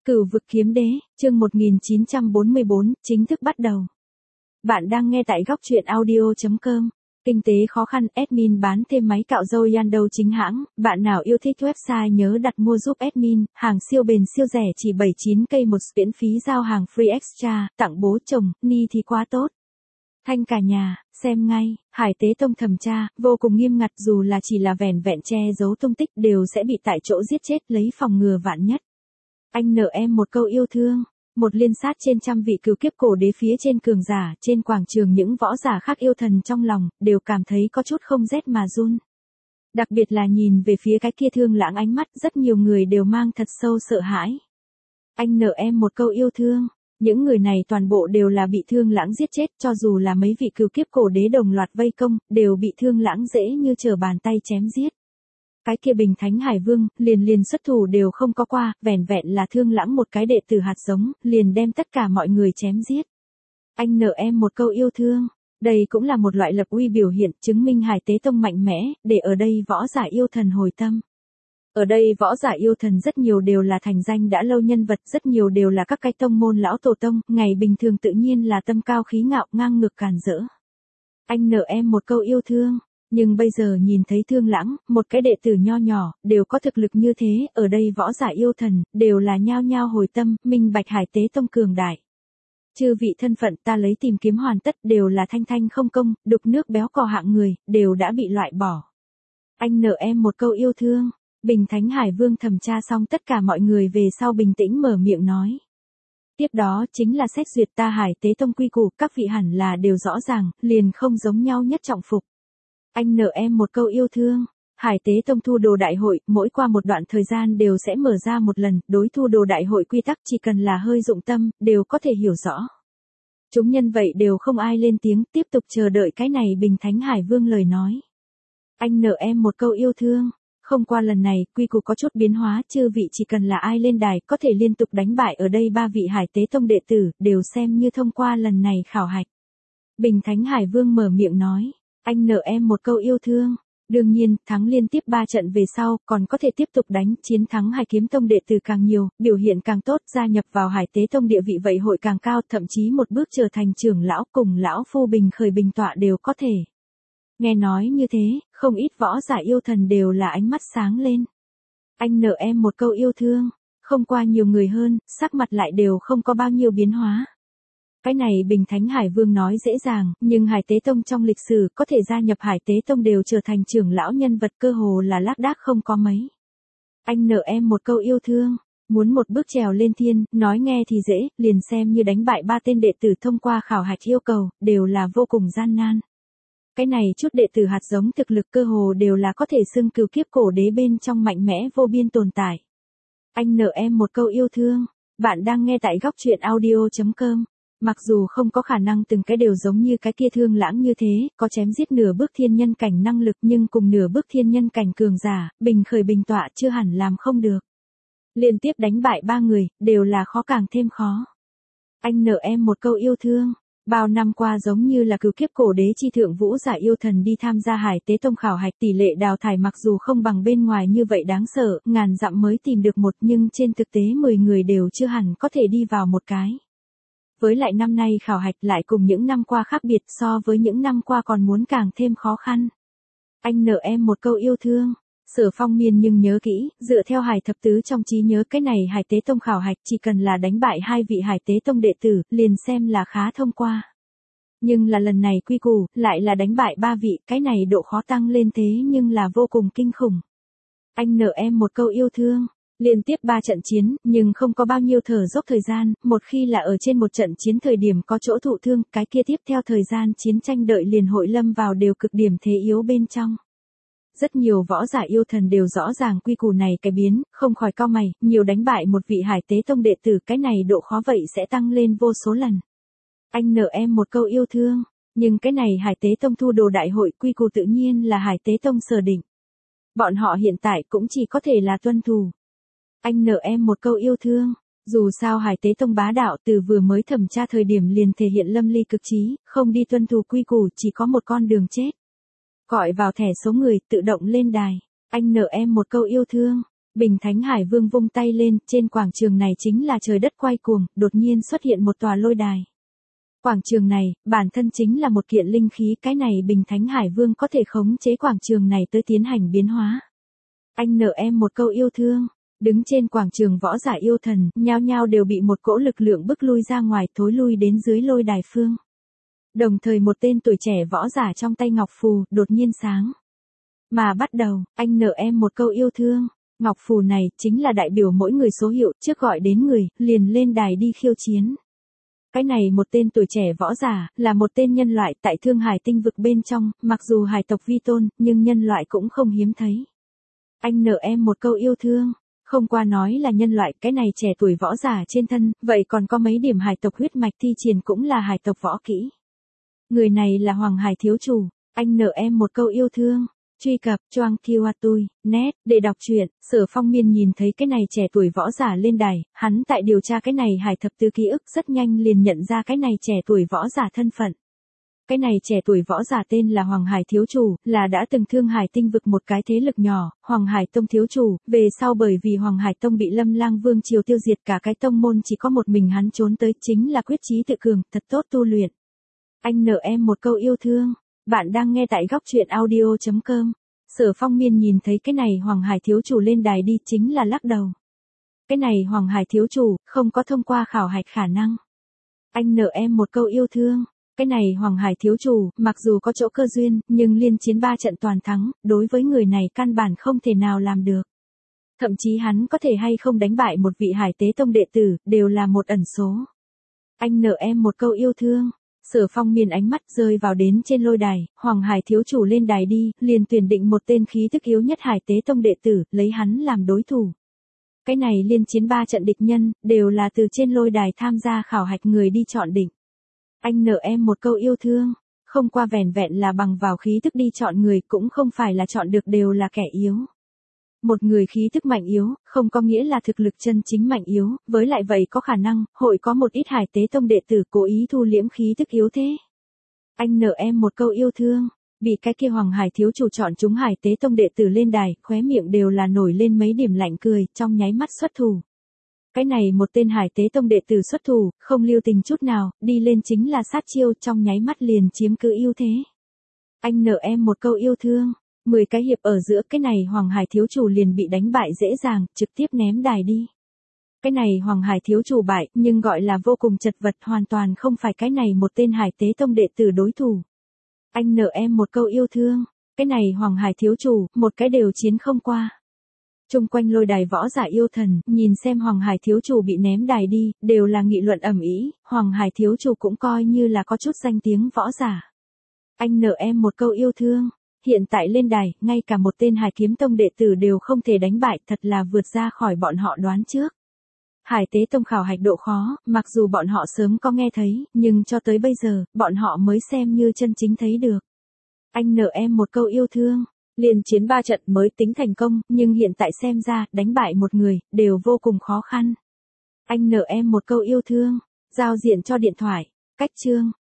Cửu vực kiếm đế, chương 1944, chính thức bắt đầu. Bạn đang nghe tại góc truyện audio.com. Kinh tế khó khăn, admin bán thêm máy cạo râu Yandou chính hãng. Bạn nào yêu thích website nhớ đặt mua giúp admin. Hàng siêu bền siêu rẻ chỉ 79k một, miễn phí giao hàng free extra, tặng bố chồng, ni thì quá tốt. Thanh cả nhà, xem ngay, Hải Tế Tông thẩm tra, vô cùng nghiêm ngặt, dù là chỉ là vẻn vẹn che giấu tung tích đều sẽ bị tại chỗ giết chết, lấy phòng ngừa vạn nhất. Anh nợ em một câu yêu thương, một liên sát trên trăm vị cửu kiếp cổ đế phía trên cường giả, trên quảng trường những võ giả khác yêu thần trong lòng, đều cảm thấy có chút không rét mà run. Đặc biệt là nhìn về phía cái kia Thương Lãng, ánh mắt rất nhiều người đều mang thật sâu sợ hãi. Anh nợ em một câu yêu thương, những người này toàn bộ đều là bị Thương Lãng giết chết, cho dù là mấy vị cửu kiếp cổ đế đồng loạt vây công, đều bị Thương Lãng dễ như trở bàn tay chém giết. Cái kia Bình Thánh Hải Vương, liền xuất thủ đều không có qua, vẻn vẹn là Thương Lãng một cái đệ tử hạt giống, liền đem tất cả mọi người chém giết. Anh nợ em một câu yêu thương, đây cũng là một loại lập uy biểu hiện, chứng minh Hải Tế Tông mạnh mẽ, để ở đây võ giả yêu thần hồi tâm. Ở đây võ giả yêu thần rất nhiều đều là thành danh đã lâu nhân vật, rất nhiều đều là các cái tông môn lão tổ tông, ngày bình thường tự nhiên là tâm cao khí ngạo, ngang ngược càn rỡ. Anh nợ em một câu yêu thương. Nhưng bây giờ nhìn thấy Thương Lãng, một cái đệ tử nho nhỏ, đều có thực lực như thế, ở đây võ giả yêu thần, đều là nhao nhao hồi tâm, minh bạch Hải Tế Tông cường đại. Chư vị thân phận ta lấy tìm kiếm hoàn tất, đều là thanh thanh không công, đục nước béo cò hạng người, đều đã bị loại bỏ. Anh nợ em một câu yêu thương, Bình Thánh Hải Vương thẩm tra xong tất cả mọi người về sau bình tĩnh mở miệng nói. Tiếp đó chính là xét duyệt ta Hải Tế Tông quy củ, các vị hẳn là đều rõ ràng, liền không giống nhau nhất trọng phục. Anh nợ em một câu yêu thương, Hải Tế Tông thu đồ đại hội, mỗi qua một đoạn thời gian đều sẽ mở ra một lần, đối thu đồ đại hội quy tắc chỉ cần là hơi dụng tâm, đều có thể hiểu rõ. Chúng nhân vậy đều không ai lên tiếng, tiếp tục chờ đợi cái này Bình Thánh Hải Vương lời nói. Anh nợ em một câu yêu thương, không qua lần này, quy củ có chút biến hóa, chư vị chỉ cần là ai lên đài, có thể liên tục đánh bại ở đây ba vị Hải Tế Tông đệ tử, đều xem như thông qua lần này khảo hạch. Bình Thánh Hải Vương mở miệng nói. Anh nợ em một câu yêu thương, đương nhiên, thắng liên tiếp 3 trận về sau, còn có thể tiếp tục đánh, chiến thắng Hải Kiếm Tông đệ tử càng nhiều, biểu hiện càng tốt, gia nhập vào Hải Tế Tông địa vị vậy hội càng cao, thậm chí một bước trở thành trưởng lão cùng lão phu bình khởi bình tọa đều có thể. Nghe nói như thế, không ít võ giả yêu thần đều là ánh mắt sáng lên. Anh nợ em một câu yêu thương, không qua nhiều người hơn, sắc mặt lại đều không có bao nhiêu biến hóa. Cái này Bình Thánh Hải Vương nói dễ dàng, nhưng Hải Tế Tông trong lịch sử có thể gia nhập Hải Tế Tông đều trở thành trưởng lão nhân vật, cơ hồ là lác đác không có mấy. Anh nợ em một câu yêu thương, muốn một bước trèo lên thiên, nói nghe thì dễ, liền xem như đánh bại 3 tên đệ tử thông qua khảo hạch yêu cầu, đều là vô cùng gian nan. Cái này chút đệ tử hạt giống thực lực cơ hồ đều là có thể xưng cửu kiếp cổ đế bên trong mạnh mẽ vô biên tồn tại. Anh nợ em một câu yêu thương, bạn đang nghe tại góc truyện audio.com. Mặc dù không có khả năng từng cái đều giống như cái kia Thương Lãng như thế, có chém giết nửa bước thiên nhân cảnh năng lực, nhưng cùng nửa bước thiên nhân cảnh cường giả, bình khởi bình tọa chưa hẳn làm không được. Liên tiếp đánh bại 3 người, đều là khó càng thêm khó. Anh nợ em một câu yêu thương, bao năm qua giống như là cửu kiếp cổ đế chi thượng vũ giả yêu thần đi tham gia Hải Tế Tông khảo hạch, tỷ lệ đào thải mặc dù không bằng bên ngoài như vậy đáng sợ, ngàn dặm mới tìm được một, nhưng trên thực tế 10 người đều chưa hẳn có thể đi vào một cái. Với lại năm nay khảo hạch lại cùng những năm qua khác biệt, so với những năm qua còn muốn càng thêm khó khăn. Anh nợ em một câu yêu thương, Sở Phong Miên nhưng nhớ kỹ, dựa theo Hải Thập Tứ trong trí nhớ cái này Hải Tế Tông khảo hạch chỉ cần là đánh bại 2 vị Hải Tế Tông đệ tử, liền xem là khá thông qua. Nhưng là lần này quy củ, lại là đánh bại 3 vị, cái này độ khó tăng lên thế nhưng là vô cùng kinh khủng. Anh nợ em một câu yêu thương. Liên tiếp 3 trận chiến, nhưng không có bao nhiêu thở dốc thời gian, một khi là ở trên một trận chiến thời điểm có chỗ thụ thương, cái kia tiếp theo thời gian chiến tranh đợi liền hội lâm vào đều cực điểm thế yếu bên trong. Rất nhiều võ giả yêu thần đều rõ ràng quy củ này cái biến, không khỏi cau mày, nhiều đánh bại một vị Hải Tế Tông đệ tử, cái này độ khó vậy sẽ tăng lên vô số lần. Anh nợ em một câu yêu thương, nhưng cái này Hải Tế Tông thu đồ đại hội quy củ tự nhiên là Hải Tế Tông sở định. Bọn họ hiện tại cũng chỉ có thể là tuân thủ. Anh nợ em một câu yêu thương, dù sao Hải Tế Tông bá đạo từ vừa mới thẩm tra thời điểm liền thể hiện lâm ly cực trí, không đi tuân thủ quy củ chỉ có một con đường chết. Gọi vào thẻ số người, tự động lên đài. Anh nợ em một câu yêu thương, Bình Thánh Hải Vương vung tay lên, trên quảng trường này chính là trời đất quay cuồng, đột nhiên xuất hiện một tòa lôi đài. Quảng trường này, bản thân chính là một kiện linh khí, cái này Bình Thánh Hải Vương có thể khống chế quảng trường này tới tiến hành biến hóa. Anh nợ em một câu yêu thương. Đứng trên quảng trường võ giả yêu thần, nhao nhao đều bị một cỗ lực lượng bức lui ra ngoài, thối lui đến dưới lôi đài phương. Đồng thời một tên tuổi trẻ võ giả trong tay ngọc phù, đột nhiên sáng. Mà bắt đầu, anh nợ em một câu yêu thương. Ngọc phù này, chính là đại biểu mỗi người số hiệu, trước gọi đến người, liền lên đài đi khiêu chiến. Cái này một tên tuổi trẻ võ giả, là một tên nhân loại tại Thương Hải tinh vực bên trong, mặc dù hải tộc vi tôn, nhưng nhân loại cũng không hiếm thấy. Anh nợ em một câu yêu thương. Không qua nói là nhân loại, cái này trẻ tuổi võ giả trên thân, vậy còn có mấy điểm hải tộc huyết mạch thi triển cũng là hải tộc võ kỹ. Người này là Hoàng Hải thiếu chủ, anh nợ em một câu yêu thương. Truy cập Choang Kiwatui, net, để đọc truyện. Sở Phong Miên nhìn thấy cái này trẻ tuổi võ giả lên đài, hắn tại điều tra cái này hải thập tứ ký ức rất nhanh liền nhận ra cái này trẻ tuổi võ giả thân phận. Cái này trẻ tuổi võ giả tên là Hoàng Hải thiếu chủ, là đã từng Thương Hải tinh vực một cái thế lực nhỏ, Hoàng Hải tông thiếu chủ, về sau bởi vì Hoàng Hải tông bị Lâm Lang Vương triều tiêu diệt, cả cái tông môn chỉ có một mình hắn trốn tới, chính là quyết chí tự cường, thật tốt tu luyện. Anh nợ em một câu yêu thương. Bạn đang nghe tại góc truyện audio.com. Sở Phong Miên nhìn thấy cái này Hoàng Hải thiếu chủ lên đài đi, chính là lắc đầu. Cái này Hoàng Hải thiếu chủ, không có thông qua khảo hạch khả năng. Anh nợ em một câu yêu thương. Cái này Hoàng Hải thiếu chủ, mặc dù có chỗ cơ duyên, nhưng liên chiến 3 trận toàn thắng, đối với người này căn bản không thể nào làm được. Thậm chí hắn có thể hay không đánh bại một vị Hải Tế Tông đệ tử, đều là một ẩn số. Anh nợ em một câu yêu thương. Sở Phong Miên ánh mắt rơi vào đến trên lôi đài, Hoàng Hải thiếu chủ lên đài đi, liền tuyển định một tên khí thức yếu nhất Hải Tế Tông đệ tử, lấy hắn làm đối thủ. Cái này liên chiến 3 trận địch nhân, đều là từ trên lôi đài tham gia khảo hạch người đi chọn định. Anh nợ em một câu yêu thương. Không qua vẻn vẹn là bằng vào khí thức đi chọn người, cũng không phải là chọn được đều là kẻ yếu. Một người khí thức mạnh yếu, không có nghĩa là thực lực chân chính mạnh yếu, với lại vậy có khả năng, hội có một ít Hải Tế Tông đệ tử cố ý thu liễm khí thức yếu thế. Anh nợ em một câu yêu thương. Bị cái kia Hoàng Hải thiếu chủ chọn chúng Hải Tế Tông đệ tử lên đài, khóe miệng đều là nổi lên mấy điểm lạnh cười, trong nháy mắt xuất thủ. Cái này một tên Hải Tế Tông đệ tử xuất thủ, không lưu tình chút nào, đi lên chính là sát chiêu, trong nháy mắt liền chiếm cứ ưu thế. Anh nợ em một câu yêu thương. 10 cái hiệp ở giữa, cái này Hoàng Hải thiếu chủ liền bị đánh bại dễ dàng, trực tiếp ném đài đi. Cái này Hoàng Hải thiếu chủ bại, nhưng gọi là vô cùng chật vật, hoàn toàn không phải cái này một tên Hải Tế Tông đệ tử đối thủ. Anh nợ em một câu yêu thương. Cái này Hoàng Hải thiếu chủ, một cái đều chiến không qua. Trung quanh lôi đài võ giả yêu thần, nhìn xem Hoàng Hải thiếu chủ bị ném đài đi, đều là nghị luận ầm ĩ. Hoàng Hải thiếu chủ cũng coi như là có chút danh tiếng võ giả. Anh nợ em một câu yêu thương. Hiện tại lên đài, ngay cả một tên Hải Kiếm Tông đệ tử đều không thể đánh bại, thật là vượt ra khỏi bọn họ đoán trước. Hải Tế Tông khảo hạch độ khó, mặc dù bọn họ sớm có nghe thấy, nhưng cho tới bây giờ, bọn họ mới xem như chân chính thấy được. Anh nợ em một câu yêu thương. Liên chiến 3 trận mới tính thành công, nhưng hiện tại xem ra, đánh bại một người, đều vô cùng khó khăn. Anh nợ em một câu yêu thương. Giao diện cho điện thoại. Cách chương.